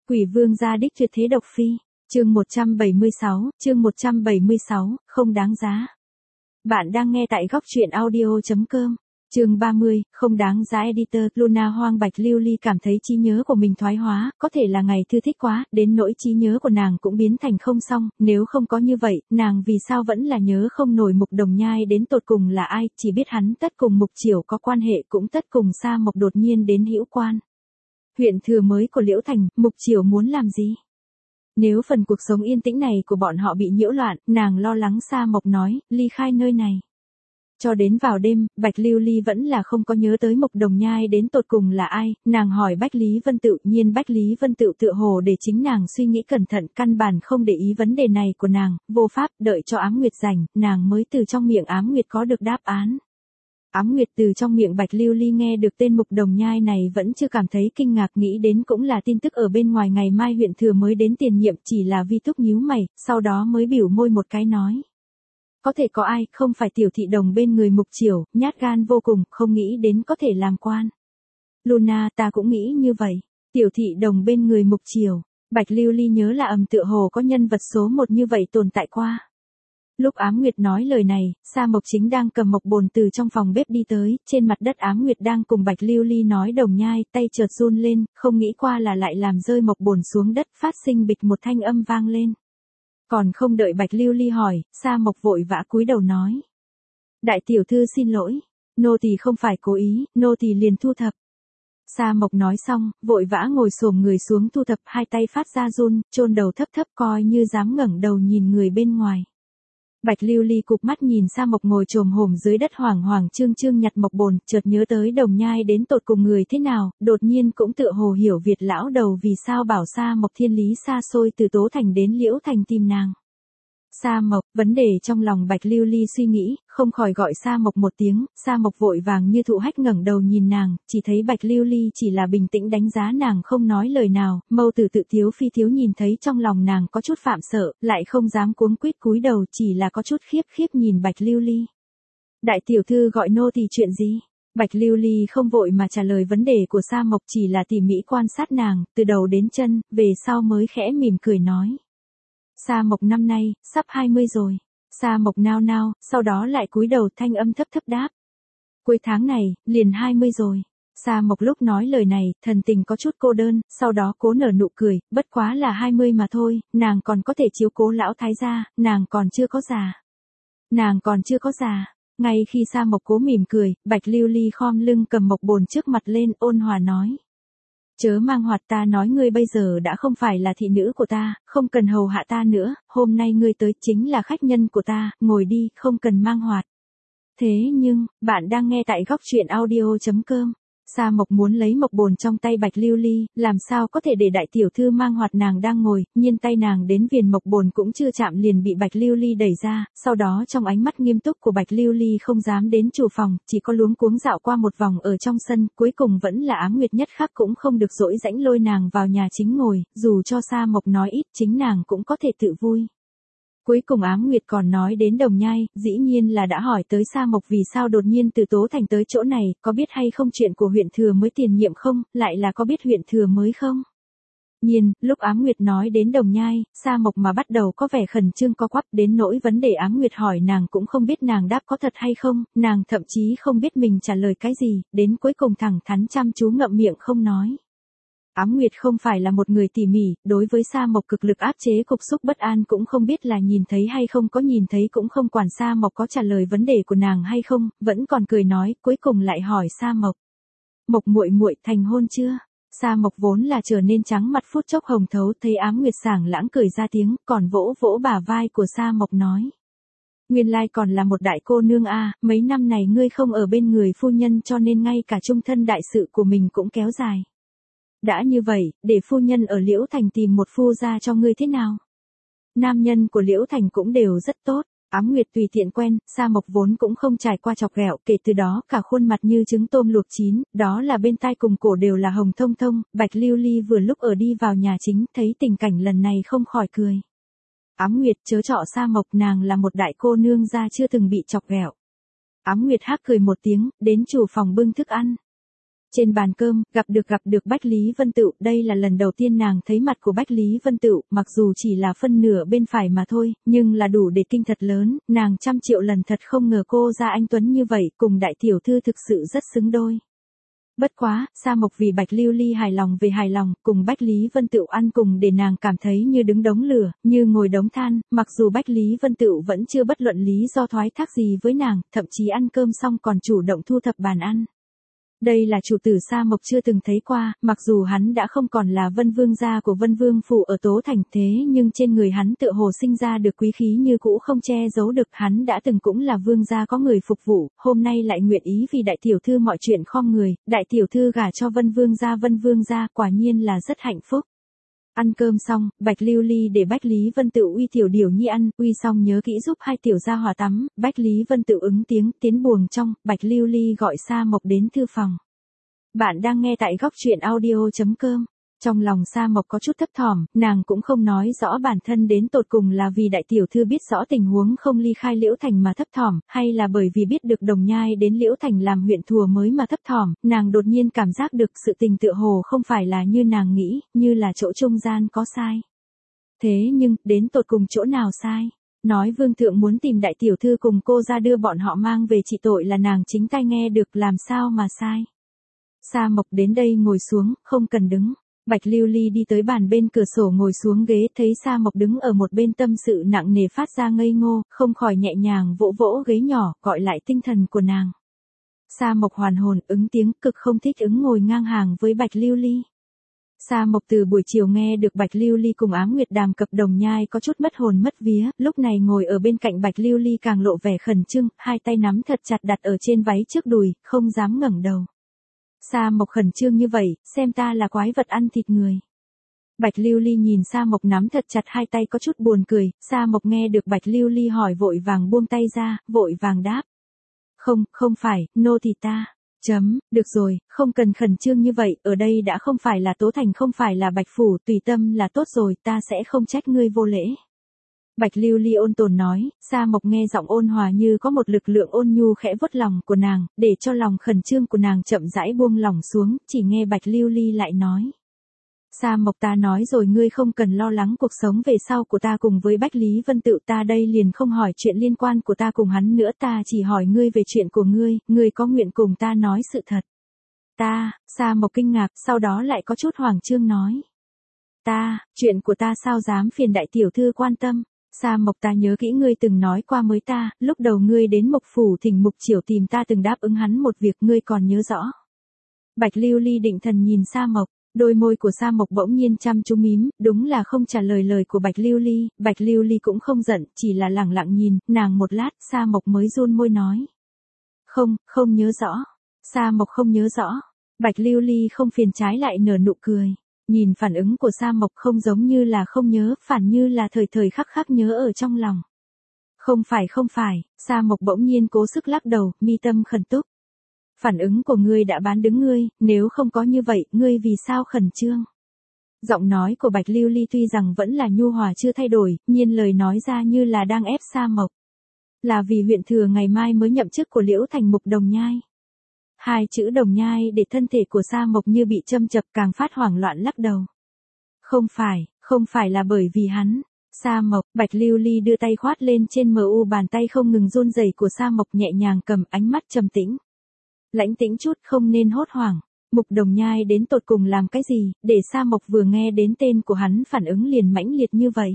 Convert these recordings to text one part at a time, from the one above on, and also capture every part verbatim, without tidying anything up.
Quỷ vương gia đích tuyệt thế độc phi, chương một trăm bảy mươi sáu, chương một trăm bảy mươi sáu, không đáng giá. Bạn đang nghe tại góc truyện audio chấm com. Chương ba mươi, không đáng giá. Editor. Luna Hoang Bạch Lưu Ly cảm thấy trí nhớ của mình thoái hóa, có thể là ngày thư thích quá, đến nỗi trí nhớ của nàng cũng biến thành không xong, nếu không có như vậy, nàng vì sao vẫn là nhớ không nổi Mục Đồng Nhai đến tột cùng là ai, chỉ biết hắn tất cùng Mục Chiểu có quan hệ, cũng tất cùng Sa Mộc đột nhiên đến hữu quan. Huyện thừa mới của Liễu Thành, Mục Chiểu muốn làm gì? Nếu phần cuộc sống yên tĩnh này của bọn họ bị nhiễu loạn, nàng lo lắng. Sa Mộc nói, ly khai nơi này. Cho đến vào đêm, Bạch Lưu Ly vẫn là không có nhớ tới Mục Đồng Nhai đến tột cùng là ai, nàng hỏi Bách Lý Vân Tựu, nhiên Bách Lý Vân Tựu tựa hồ để chính nàng suy nghĩ cẩn thận, căn bản không để ý vấn đề này của nàng, vô pháp, đợi cho Ám Nguyệt rảnh, nàng mới từ trong miệng Ám Nguyệt có được đáp án. Ám Nguyệt từ trong miệng Bạch Lưu Ly nghe được tên Mục Đồng Nhai này vẫn chưa cảm thấy kinh ngạc, nghĩ đến cũng là tin tức ở bên ngoài, ngày mai huyện thừa mới đến tiền nhiệm, chỉ là Vi Thúc nhíu mày, sau đó mới biểu môi một cái nói. Có thể có ai, không phải tiểu thị đồng bên người Mục Chiểu, nhát gan vô cùng, không nghĩ đến có thể làm quan. Luna, ta cũng nghĩ như vậy. Tiểu thị đồng bên người Mục Chiểu. Bạch Lưu Ly nhớ là ầm tựa hồ có nhân vật số một như vậy tồn tại qua. Lúc Ám Nguyệt nói lời này, Sa Mộc chính đang cầm mộc bồn từ trong phòng bếp đi tới, trên mặt đất Ám Nguyệt đang cùng Bạch Lưu Ly nói Đồng Nhai, tay chợt run lên, không nghĩ qua là lại làm rơi mộc bồn xuống đất, phát sinh bịch một thanh âm vang lên. Còn không đợi Bạch Lưu Ly hỏi, Sa Mộc vội vã cúi đầu nói. Đại tiểu thư xin lỗi, nô tỳ không phải cố ý, nô tỳ liền thu thập. Sa Mộc nói xong, vội vã ngồi xổm người xuống thu thập, hai tay phát ra run, chôn đầu thấp thấp coi như dám ngẩng đầu nhìn người bên ngoài. Bạch Lưu Ly cụp mắt nhìn Sa Mộc ngồi chồm hổm dưới đất hoảng hoảng trương trương nhặt mộc bồn, chợt nhớ tới Đồng Nhai đến tột cùng người thế nào, đột nhiên cũng tựa hồ hiểu Việt lão đầu vì sao bảo Sa Mộc thiên lý xa xôi từ Tố Thành đến Liễu Thành tìm nàng. Sa Mộc, vấn đề trong lòng Bạch Lưu Ly suy nghĩ, không khỏi gọi Sa Mộc một tiếng, Sa Mộc vội vàng như thụ hách ngẩng đầu nhìn nàng, chỉ thấy Bạch Lưu Ly chỉ là bình tĩnh đánh giá nàng không nói lời nào, mâu tử tự thiếu phi thiếu nhìn thấy trong lòng nàng có chút phạm sợ, lại không dám cuống quýt cúi đầu, chỉ là có chút khiếp khiếp nhìn Bạch Lưu Ly. Đại tiểu thư gọi nô tỳ chuyện gì? Bạch Lưu Ly không vội mà trả lời vấn đề của Sa Mộc, chỉ là tỉ mỉ quan sát nàng, từ đầu đến chân, về sau mới khẽ mỉm cười nói. Sa Mộc năm nay, sắp hai mươi rồi. Sa Mộc nao nao, sau đó lại cúi đầu, thanh âm thấp thấp đáp. Cuối tháng này, liền hai mươi rồi. Sa Mộc lúc nói lời này, thần tình có chút cô đơn, sau đó cố nở nụ cười, bất quá là hai mươi mà thôi, nàng còn có thể chiếu cố lão thái gia, nàng còn chưa có già. Nàng còn chưa có già. Ngay khi Sa Mộc cố mỉm cười, Bạch Lưu Ly khom lưng cầm mộc bồn trước mặt lên, ôn hòa nói. Chớ mang hoạt, ta nói ngươi bây giờ đã không phải là thị nữ của ta, không cần hầu hạ ta nữa, hôm nay ngươi tới chính là khách nhân của ta, ngồi đi, không cần mang hoạt. Thế nhưng, bạn đang nghe tại góc truyện audio chấm com. Sa Mộc muốn lấy mộc bồn trong tay Bạch Lưu Ly, làm sao có thể để đại tiểu thư mang hoạt, nàng đang ngồi, nhiên tay nàng đến viền mộc bồn cũng chưa chạm liền bị Bạch Lưu Ly đẩy ra, sau đó trong ánh mắt nghiêm túc của Bạch Lưu Ly không dám đến chủ phòng, chỉ có luống cuống dạo qua một vòng ở trong sân, cuối cùng vẫn là Ám Nguyệt nhất khắc cũng không được dỗi rãnh lôi nàng vào nhà chính ngồi, dù cho Sa Mộc nói ít, chính nàng cũng có thể tự vui. Cuối cùng Ám Nguyệt còn nói đến Đồng Nhai, dĩ nhiên là đã hỏi tới Sa Mộc vì sao đột nhiên từ Tố Thành tới chỗ này, có biết hay không chuyện của huyện thừa mới tiền nhiệm không, lại là có biết huyện thừa mới không? Nhiên, lúc Ám Nguyệt nói đến Đồng Nhai, Sa Mộc mà bắt đầu có vẻ khẩn trương co quắp, đến nỗi vấn đề Ám Nguyệt hỏi nàng cũng không biết nàng đáp có thật hay không, nàng thậm chí không biết mình trả lời cái gì, đến cuối cùng thẳng thắn chăm chú ngậm miệng không nói. Ám Nguyệt không phải là một người tỉ mỉ, đối với Sa Mộc cực lực áp chế cục xúc bất an cũng không biết là nhìn thấy hay không có nhìn thấy cũng không quản Sa Mộc có trả lời vấn đề của nàng hay không, vẫn còn cười nói, cuối cùng lại hỏi Sa Mộc. Mộc muội muội thành hôn chưa? Sa Mộc vốn là trở nên trắng mặt phút chốc hồng thấu, thấy Ám Nguyệt sảng lãng cười ra tiếng, còn vỗ vỗ bả vai của Sa Mộc nói. Nguyên lai còn là một đại cô nương a, mấy năm này ngươi không ở bên người phu nhân cho nên ngay cả chung thân đại sự của mình cũng kéo dài. Đã như vậy, để phu nhân ở Liễu Thành tìm một phu ra cho ngươi thế nào? Nam nhân của Liễu Thành cũng đều rất tốt. Ám Nguyệt tùy tiện quen, Sa Mộc vốn cũng không trải qua chọc ghẹo, kể từ đó cả khuôn mặt như trứng tôm luộc chín, đó là bên tai cùng cổ đều là hồng thông thông. Bạch Lưu Ly vừa lúc ở đi vào nhà chính, thấy tình cảnh lần này không khỏi cười. Ám Nguyệt chớ trọ Sa Mộc, nàng là một đại cô nương gia chưa từng bị chọc ghẹo. Ám Nguyệt hắc cười một tiếng, đến chủ phòng bưng thức ăn. Trên bàn cơm, gặp được gặp được Bách Lý Vân Tựu, đây là lần đầu tiên nàng thấy mặt của Bách Lý Vân Tựu, mặc dù chỉ là phân nửa bên phải mà thôi, nhưng là đủ để kinh thật lớn, nàng trăm triệu lần thật không ngờ cô ra anh Tuấn như vậy, cùng đại tiểu thư thực sự rất xứng đôi. Bất quá, Sa Mộc vì Bạch Lưu Ly hài lòng về hài lòng, cùng Bách Lý Vân Tựu ăn cùng để nàng cảm thấy như đứng đống lửa, như ngồi đống than, mặc dù Bách Lý Vân Tựu vẫn chưa bất luận lý do thoái thác gì với nàng, thậm chí ăn cơm xong còn chủ động thu thập bàn ăn. Đây là chủ tử Sa Mộc chưa từng thấy qua, mặc dù hắn đã không còn là Vân Vương gia của Vân Vương phủ ở Tố Thành thế nhưng trên người hắn tựa hồ sinh ra được quý khí như cũ không che giấu được, hắn đã từng cũng là vương gia có người phục vụ, hôm nay lại nguyện ý vì đại tiểu thư mọi chuyện khom người, đại tiểu thư gả cho Vân Vương gia Vân Vương gia quả nhiên là rất hạnh phúc. Ăn cơm xong, Bạch Lưu Ly để Bách Lý Vân Tựu uy tiểu điểu nhi ăn, uy xong nhớ kỹ giúp hai tiểu gia hỏa tắm, Bách Lý Vân Tựu ứng tiếng, tiến buồng trong, Bạch Lưu Ly gọi Sa Mộc đến thư phòng. Bạn đang nghe tại góc truyện audio chấm com. Trong lòng Sa Mộc có chút thấp thỏm, nàng cũng không nói rõ bản thân đến tột cùng là vì đại tiểu thư biết rõ tình huống không ly khai Liễu Thành mà thấp thỏm, hay là bởi vì biết được Đồng Nhai đến Liễu Thành làm huyện thùa mới mà thấp thỏm, nàng đột nhiên cảm giác được sự tình tựa hồ không phải là như nàng nghĩ, như là chỗ trung gian có sai. Thế nhưng, đến tột cùng chỗ nào sai? Nói vương thượng muốn tìm đại tiểu thư cùng cô ra đưa bọn họ mang về trị tội là nàng chính tai nghe được, làm sao mà sai? Sa Mộc đến đây ngồi xuống, không cần đứng. Bạch Lưu Ly đi tới bàn bên cửa sổ ngồi xuống ghế, thấy Sa Mộc đứng ở một bên tâm sự nặng nề phát ra ngây ngô, không khỏi nhẹ nhàng vỗ vỗ ghế nhỏ, gọi lại tinh thần của nàng. Sa Mộc hoàn hồn, ứng tiếng, cực không thích ứng ngồi ngang hàng với Bạch Lưu Ly. Sa Mộc từ buổi chiều nghe được Bạch Lưu Ly cùng Ám Nguyệt đàm cập Đồng Nhai có chút mất hồn mất vía, lúc này ngồi ở bên cạnh Bạch Lưu Ly càng lộ vẻ khẩn trương, hai tay nắm thật chặt đặt ở trên váy trước đùi, không dám ngẩng đầu. Sa Mộc khẩn trương như vậy, xem ta là quái vật ăn thịt người. Bạch Lưu Ly nhìn Sa Mộc nắm thật chặt hai tay có chút buồn cười, Sa Mộc nghe được Bạch Lưu Ly hỏi vội vàng buông tay ra, vội vàng đáp. Không, không phải, nô tỳ ta. Chấm, được rồi, không cần khẩn trương như vậy, ở đây đã không phải là Tố Thành không phải là Bạch Phủ, tùy tâm là tốt rồi, ta sẽ không trách ngươi vô lễ. Bạch Lưu Ly ôn tồn nói, Sa Mộc nghe giọng ôn hòa như có một lực lượng ôn nhu khẽ vuốt lòng của nàng, để cho lòng khẩn trương của nàng chậm rãi buông lỏng xuống, chỉ nghe Bạch Lưu Ly lại nói. Sa Mộc ta nói rồi ngươi không cần lo lắng cuộc sống về sau của ta cùng với Bách Lý Vân Tựu, ta đây liền không hỏi chuyện liên quan của ta cùng hắn nữa, ta chỉ hỏi ngươi về chuyện của ngươi, ngươi có nguyện cùng ta nói sự thật. Ta, Sa Mộc kinh ngạc, sau đó lại có chút hoảng trương nói. Ta, chuyện của ta sao dám phiền đại tiểu thư quan tâm. Sa Mộc ta nhớ kỹ ngươi từng nói qua mới ta, lúc đầu ngươi đến Mộc Phủ thỉnh Mục Chiểu tìm ta từng đáp ứng hắn một việc, ngươi còn nhớ rõ. Bạch Lưu Ly định thần nhìn Sa Mộc, đôi môi của Sa Mộc bỗng nhiên chăm chú mím, đúng là không trả lời lời của Bạch Lưu Ly, Bạch Lưu Ly cũng không giận, chỉ là lẳng lặng nhìn, nàng một lát, Sa Mộc mới run môi nói. Không, không nhớ rõ. Sa Mộc không nhớ rõ. Bạch Lưu Ly không phiền trái lại nở nụ cười. Nhìn phản ứng của Sa Mộc không giống như là không nhớ, phản như là thời thời khắc khắc nhớ ở trong lòng. Không phải không phải, Sa Mộc bỗng nhiên cố sức lắc đầu, mi tâm khẩn túc. Phản ứng của ngươi đã bán đứng ngươi, nếu không có như vậy, ngươi vì sao khẩn trương? Giọng nói của Bạch Lưu Ly tuy rằng vẫn là nhu hòa chưa thay đổi, nhưng lời nói ra như là đang ép Sa Mộc. Là vì huyện thừa ngày mai mới nhậm chức của Liễu Thành Mục Đồng Nhai. Hai chữ Đồng Nhai để thân thể của Sa Mộc như bị châm chập càng phát hoảng loạn lắc đầu. Không phải, không phải là bởi vì hắn. Sa Mộc, Bạch Lưu Ly đưa tay khoát lên trên mờ u bàn tay không ngừng run rẩy của Sa Mộc, nhẹ nhàng cầm, ánh mắt trầm tĩnh. Lãnh tĩnh chút, không nên hốt hoảng. Mục Đồng Nhai đến tột cùng làm cái gì, để Sa Mộc vừa nghe đến tên của hắn phản ứng liền mãnh liệt như vậy.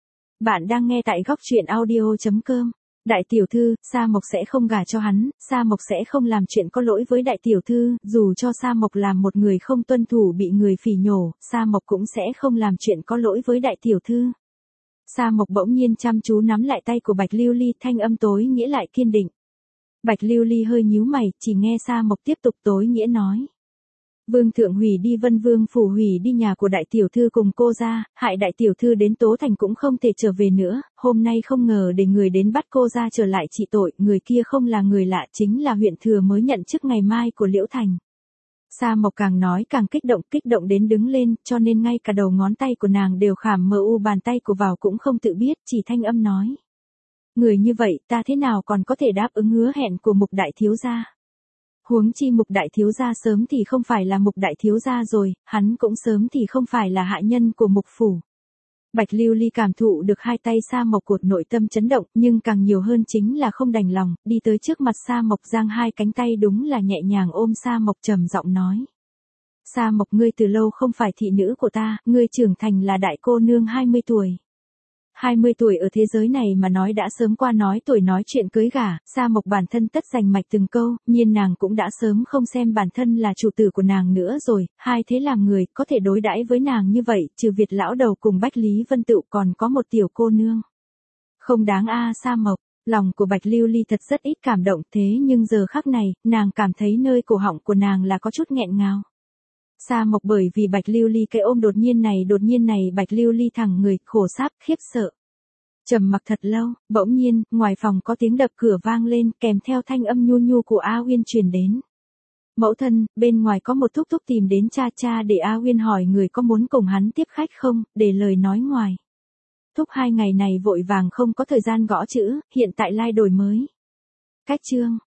Bạn đang nghe tại góc truyện audio chấm com. Đại tiểu thư, Sa Mộc sẽ không gả cho hắn, Sa Mộc sẽ không làm chuyện có lỗi với đại tiểu thư, dù cho Sa Mộc làm một người không tuân thủ bị người phỉ nhổ, Sa Mộc cũng sẽ không làm chuyện có lỗi với đại tiểu thư. Sa Mộc bỗng nhiên chăm chú nắm lại tay của Bạch Lưu Ly, thanh âm tối nghĩa lại kiên định. Bạch Lưu Ly hơi nhíu mày, chỉ nghe Sa Mộc tiếp tục tối nghĩa nói. Vương thượng hủy đi Vân Vương phủ, hủy đi nhà của đại tiểu thư cùng cô ra, hại đại tiểu thư đến Tố Thành cũng không thể trở về nữa, hôm nay không ngờ để người đến bắt cô ra trở lại trị tội, người kia không là người lạ, chính là huyện thừa mới nhận chức ngày mai của Liễu Thành. Sa Mộc càng nói càng kích động, kích động đến đứng lên, cho nên ngay cả đầu ngón tay của nàng đều khảm mờ u bàn tay của vào cũng không tự biết, chỉ thanh âm nói. Người như vậy ta thế nào còn có thể đáp ứng hứa hẹn của Mục đại thiếu gia. Huống chi Mục đại thiếu gia sớm thì không phải là Mục đại thiếu gia rồi, hắn cũng sớm thì không phải là hạ nhân của Mục phủ. Bạch Lưu Ly cảm thụ được hai tay Sa Mộc cột nội tâm chấn động, nhưng càng nhiều hơn chính là không đành lòng, đi tới trước mặt Sa Mộc giang hai cánh tay đúng là nhẹ nhàng ôm Sa Mộc trầm giọng nói. Sa Mộc, ngươi từ lâu không phải thị nữ của ta, ngươi trưởng thành là đại cô nương hai mươi tuổi. hai mươi tuổi ở thế giới này mà nói đã sớm qua nói tuổi nói chuyện cưới gả, Sa Mộc bản thân tất rành mạch từng câu, nhiên nàng cũng đã sớm không xem bản thân là chủ tử của nàng nữa rồi, hai thế làm người, có thể đối đãi với nàng như vậy, trừ Việt lão đầu cùng Bách Lý Vân Tựu còn có một tiểu cô nương. Không đáng a à, Sa Mộc, lòng của Bạch Lưu Ly thật rất ít cảm động thế nhưng giờ khắc này, nàng cảm thấy nơi cổ họng của nàng là có chút nghẹn ngào. Sa Mộc bởi vì Bạch Lưu Ly cái ôm đột nhiên này đột nhiên này Bạch Lưu Ly thẳng người, khổ sáp, khiếp sợ. Trầm mặc thật lâu, bỗng nhiên, ngoài phòng có tiếng đập cửa vang lên kèm theo thanh âm nhu nhu của A Uyên truyền đến. Mẫu thân, bên ngoài có một thúc thúc tìm đến cha cha để A Uyên hỏi người có muốn cùng hắn tiếp khách không, để lời nói ngoài. Thúc hai ngày này vội vàng không có thời gian gõ chữ, hiện tại lai đổi mới. Cách chương.